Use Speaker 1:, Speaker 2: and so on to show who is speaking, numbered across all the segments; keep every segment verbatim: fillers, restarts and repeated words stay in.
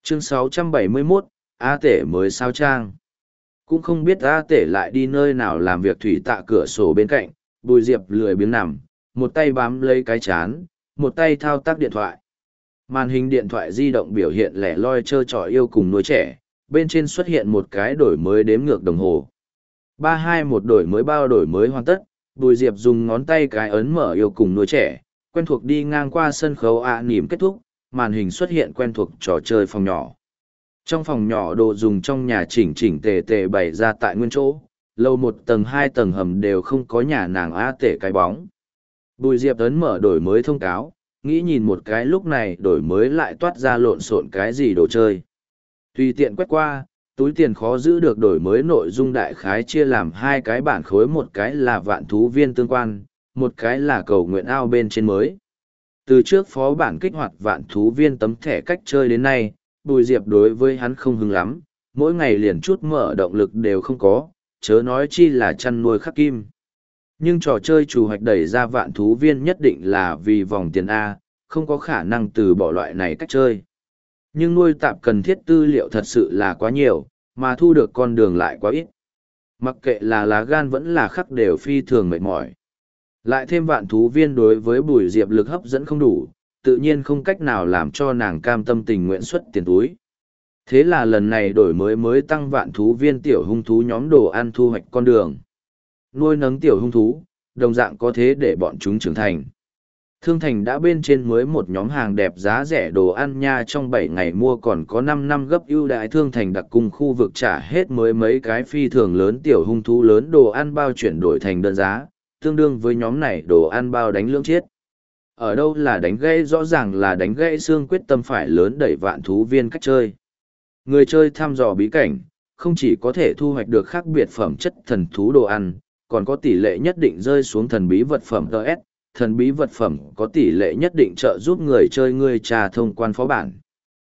Speaker 1: Chương sáu trăm bảy mươi mốt, A Tể mới sao trang. Cũng không biết A Tể lại đi nơi nào làm việc thủy tạ cửa sổ bên cạnh, Bùi Diệp lười biếng nằm, một tay bám lấy cái chán, một tay thao tác điện thoại. Màn hình điện thoại di động biểu hiện lẻ loi trơ trọi yêu cùng nuôi trẻ, bên trên xuất hiện một cái đổi mới đếm ngược đồng hồ. Ba hai một đổi mới bao đổi mới hoàn tất, Bùi Diệp dùng ngón tay cái ấn mở yêu cùng nuôi trẻ, quen thuộc đi ngang qua sân khấu ạ nỉm kết thúc, màn hình xuất hiện quen thuộc trò chơi phòng nhỏ. Trong phòng nhỏ đồ dùng trong nhà chỉnh chỉnh tề tề bày ra tại nguyên chỗ, lầu một tầng hai tầng hầm đều không có nhà nàng A Tể cái bóng. Bùi Diệp ấn mở đổi mới thông cáo, nghĩ nhìn một cái lúc này đổi mới lại toát ra lộn xộn cái gì đồ chơi. Tùy tiện quét qua, túi tiền khó giữ được đổi mới nội dung đại khái chia làm hai cái bản khối, một cái là vạn thú viên tương quan, một cái là cầu nguyện ao bên trên mới. Từ trước phó bản kích hoạt vạn thú viên tấm thẻ cách chơi đến nay, Bùi Diệp đối với hắn không hứng lắm, mỗi ngày liền chút mở động lực đều không có, chớ nói chi là chăn nuôi khắc kim. Nhưng trò chơi chủ hoạch đẩy ra vạn thú viên nhất định là vì vòng tiền A, không có khả năng từ bỏ loại này cách chơi. Nhưng nuôi tạp cần thiết tư liệu thật sự là quá nhiều, mà thu được con đường lại quá ít. Mặc kệ là lá gan vẫn là khắc đều phi thường mệt mỏi. Lại thêm vạn thú viên đối với Bùi Diệp lực hấp dẫn không đủ, tự nhiên không cách nào làm cho nàng cam tâm tình nguyện xuất tiền túi. Thế là lần này đổi mới mới tăng vạn thú viên tiểu hung thú nhóm đồ ăn thu hoạch con đường. Nuôi nấng tiểu hung thú, đồng dạng có thế để bọn chúng trưởng thành. Thương Thành đã bên trên mới một nhóm hàng đẹp giá rẻ đồ ăn nha, trong bảy ngày mua còn có năm năm gấp ưu đãi. Thương Thành đặc cung khu vực trả hết mới mấy cái phi thường lớn tiểu hung thú lớn đồ ăn bao chuyển đổi thành đơn giá, tương đương với nhóm này đồ ăn bao đánh lưỡng chiết. Ở đâu là đánh gãy, rõ ràng là đánh gãy xương quyết tâm phải lớn đẩy vạn thú viên cách chơi. Người chơi thăm dò bí cảnh, không chỉ có thể thu hoạch được khác biệt phẩm chất thần thú đồ ăn, còn có tỷ lệ nhất định rơi xuống thần bí vật phẩm đê ét, thần bí vật phẩm có tỷ lệ nhất định trợ giúp người chơi người trà thông quan phó bản.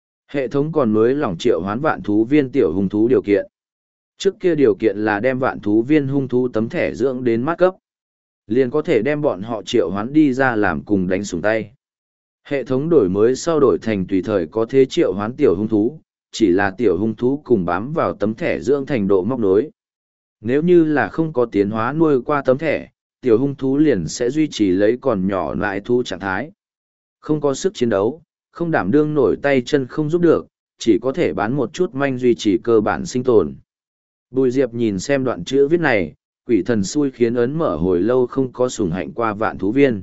Speaker 1: Hệ thống còn nối lỏng triệu hoán vạn thú viên tiểu hung thú điều kiện. Trước kia điều kiện là đem vạn thú viên hung thú tấm thẻ dưỡng đến mát cấp, liền có thể đem bọn họ triệu hoán đi ra làm cùng đánh súng tay. Hệ thống đổi mới sau đổi thành tùy thời có thế triệu hoán tiểu hung thú, chỉ là tiểu hung thú cùng bám vào tấm thẻ dưỡng thành độ móc nối. Nếu như là không có tiến hóa nuôi qua tấm thẻ, tiểu hung thú liền sẽ duy trì lấy còn nhỏ lại thú trạng thái. Không có sức chiến đấu, không đảm đương nổi tay chân không giúp được, chỉ có thể bán một chút manh duy trì cơ bản sinh tồn. Bùi Diệp nhìn xem đoạn chữ viết này, quỷ thần xui khiến ấn mở hồi lâu không có sủng hạnh qua vạn thú viên.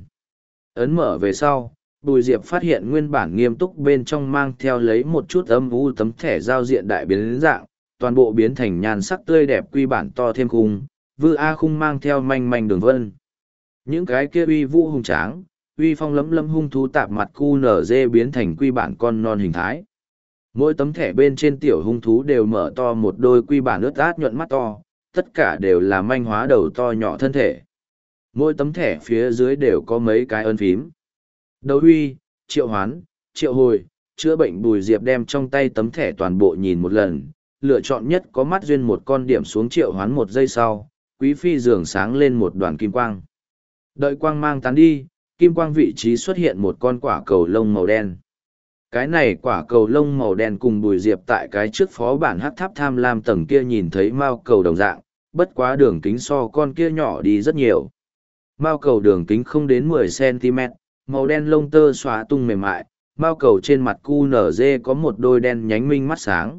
Speaker 1: Ấn mở về sau, Bùi Diệp phát hiện nguyên bản nghiêm túc bên trong mang theo lấy một chút âm u tấm thẻ giao diện đại biến dạng, toàn bộ biến thành nhan sắc tươi đẹp quy bản to thêm khung, vư A khung mang theo manh manh đường vân. Những cái kia uy vũ hùng tráng, uy phong lấm lấm hung thú tạp mặt cu nở dê biến thành quy bản con non hình thái. Mỗi tấm thẻ bên trên tiểu hung thú đều mở to một đôi quy bản ướt át nhuận mắt to, tất cả đều là manh hóa đầu to nhỏ thân thể. Mỗi tấm thẻ phía dưới đều có mấy cái ấn phím. Đấu huy, triệu hoán, triệu hồi, chữa bệnh. Bùi Diệp đem trong tay tấm thẻ toàn bộ nhìn một lần, lựa chọn nhất có mắt duyên một con điểm xuống triệu hoán. Một giây sau, quý phi giường sáng lên một đoàn kim quang. Đợi quang mang tán đi, kim quang vị trí xuất hiện một con quả cầu lông màu đen. Cái này quả cầu lông màu đen cùng Bùi Diệp tại cái trước phó bản hắc tháp tham lam tầng kia nhìn thấy mao cầu đồng dạng, bất quá đường kính so con kia nhỏ đi rất nhiều. Mao cầu đường kính không đến mười xăng-ti-mét, màu đen lông tơ xóa tung mềm mại, mao cầu trên mặt cu nở dê có một đôi đen nhánh minh mắt sáng.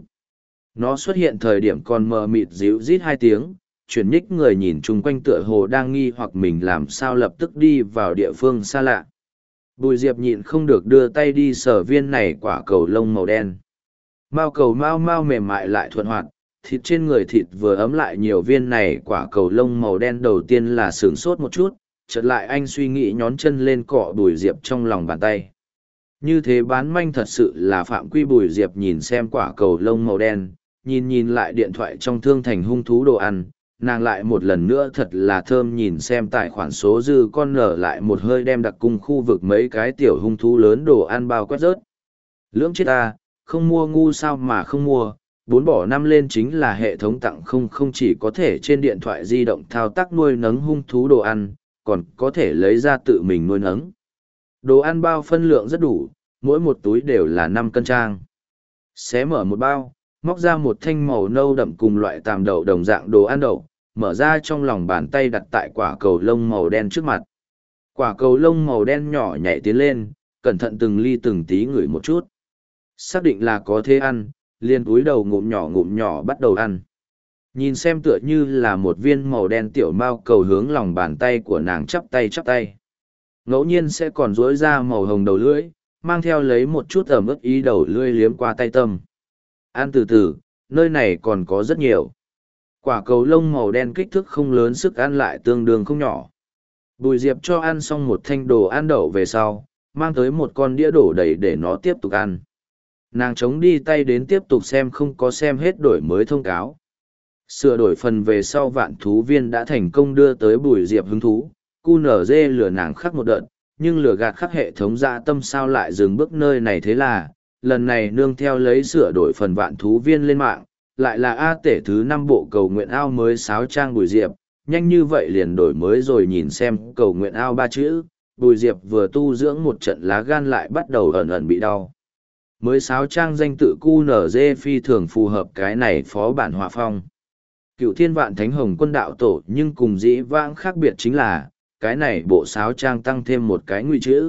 Speaker 1: Nó xuất hiện thời điểm còn mờ mịt díu rít hai tiếng, chuyển nhích người nhìn chung quanh tựa hồ đang nghi hoặc mình làm sao lập tức đi vào địa phương xa lạ. Bùi Diệp nhịn không được đưa tay đi sờ viên này quả cầu lông màu đen. Mao cầu mau mau mềm mại lại thuận hoạt, thịt trên người thịt vừa ấm lại nhiều viên này quả cầu lông màu đen đầu tiên là sửng sốt một chút, chợt lại anh suy nghĩ nhón chân lên cọ Bùi Diệp trong lòng bàn tay. Như thế bán manh thật sự là phạm quy. Bùi Diệp nhìn xem quả cầu lông màu đen, nhìn nhìn lại điện thoại trong Thương Thành hung thú đồ ăn, nàng lại một lần nữa thật là thơm nhìn xem tài khoản số dư con nở lại một hơi đem đặc cung khu vực mấy cái tiểu hung thú lớn đồ ăn bao quét rớt. Lưỡng chết ta, không mua ngu sao mà không mua, bốn bỏ năm lên chính là hệ thống tặng không không chỉ có thể trên điện thoại di động thao tác nuôi nấng hung thú đồ ăn, còn có thể lấy ra tự mình nuôi nấng. Đồ ăn bao phân lượng rất đủ, mỗi một túi đều là năm cân trang. Xé mở một bao, móc ra một thanh màu nâu đậm cùng loại tàm đậu đồng dạng đồ ăn đậu, mở ra trong lòng bàn tay đặt tại quả cầu lông màu đen trước mặt. Quả cầu lông màu đen nhỏ nhảy tiến lên, cẩn thận từng ly từng tí ngửi một chút. Xác định là có thế ăn, liền cúi đầu ngụm nhỏ ngụm nhỏ bắt đầu ăn. Nhìn xem tựa như là một viên màu đen tiểu mao cầu hướng lòng bàn tay của nàng chắp tay chắp tay. Ngẫu nhiên sẽ còn rỗi ra màu hồng đầu lưỡi, mang theo lấy một chút ẩm ướt ý đầu lưỡi liếm qua tay tâm. Ăn từ từ, nơi này còn có rất nhiều. Quả cầu lông màu đen kích thước không lớn, sức ăn lại tương đương không nhỏ. Bùi Diệp cho ăn xong một thanh đồ ăn đậu về sau, mang tới một con đĩa đổ đầy để nó tiếp tục ăn. Nàng chống đi tay đến tiếp tục xem không có xem hết đổi mới thông cáo. Sửa đổi phần về sau vạn thú viên đã thành công đưa tới Bùi Diệp hứng thú, cu nở dê lừa nàng khắc một đợt, nhưng lừa gạt khắc hệ thống dạ tâm sao lại dừng bước nơi này, thế là, lần này nương theo lấy sửa đổi phần vạn thú viên lên mạng, lại là A tể thứ năm bộ cầu nguyện ao mới sáo trang Bùi Diệp, nhanh như vậy liền đổi mới rồi. Nhìn xem cầu nguyện ao ba chữ, Bùi Diệp vừa tu dưỡng một trận lá gan lại bắt đầu ẩn ẩn bị đau. Mới sáo trang danh tự cu nở dê phi thường phù hợp cái này phó bản họa phong. Cựu thiên vạn thánh hồng quân đạo tổ, nhưng cùng dĩ vãng khác biệt chính là, cái này bộ sáo trang tăng thêm một cái ngụy chữ.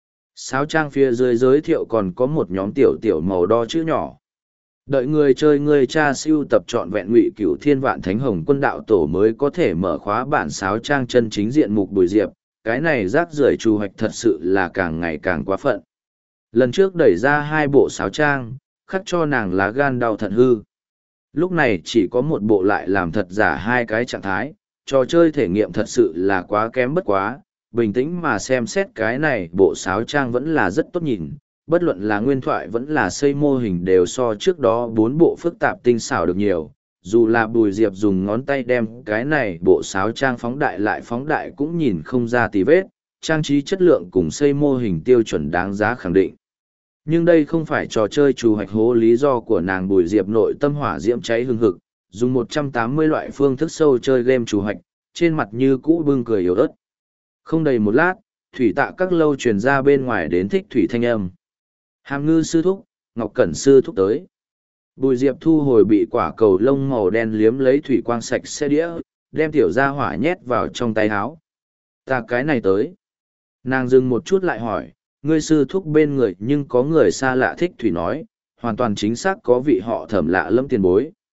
Speaker 1: Sáo trang phía dưới giới thiệu còn có một nhóm tiểu tiểu màu đo chữ nhỏ. Đợi người chơi người cha siêu tập trọn vẹn ngụy cửu thiên vạn thánh hồng quân đạo tổ mới có thể mở khóa bản sáo trang chân chính diện mục Bùi Diệp, cái này rác rưởi trù hoạch thật sự là càng ngày càng quá phận. Lần trước đẩy ra hai bộ sáo trang, khắc cho nàng lá gan đau thận hư. Lúc này chỉ có một bộ lại làm thật giả hai cái trạng thái, trò chơi thể nghiệm thật sự là quá kém bất quá, bình tĩnh mà xem xét cái này bộ sáo trang vẫn là rất tốt nhìn, bất luận là nguyên thoại vẫn là xây mô hình đều so trước đó bốn bộ phức tạp tinh xảo được nhiều, dù là Bùi Diệp dùng ngón tay đem cái này bộ sáo trang phóng đại lại phóng đại cũng nhìn không ra tì vết, trang trí chất lượng cùng xây mô hình tiêu chuẩn đáng giá khẳng định. Nhưng đây không phải trò chơi trù hoạch hố, lý do của nàng Bùi Diệp nội tâm hỏa diễm cháy hừng hực, dùng một trăm tám mươi loại phương thức sâu chơi game trù hoạch, trên mặt như cũ bưng cười yếu ớt. Không đầy một lát, thủy tạ các lâu truyền ra bên ngoài đến thích thủy thanh âm. Hàm Ngư sư thúc, Ngọc Cẩn sư thúc tới. Bùi Diệp thu hồi bị quả cầu lông màu đen liếm lấy thủy quang sạch xe đĩa, đem tiểu gia hỏa nhét vào trong tay áo. Ta cái này tới. Nàng dừng một chút lại hỏi, ngươi sư thúc bên người nhưng có người xa lạ thích thủy nói, hoàn toàn chính xác có vị họ Thẩm lạ lẫm tiền bối,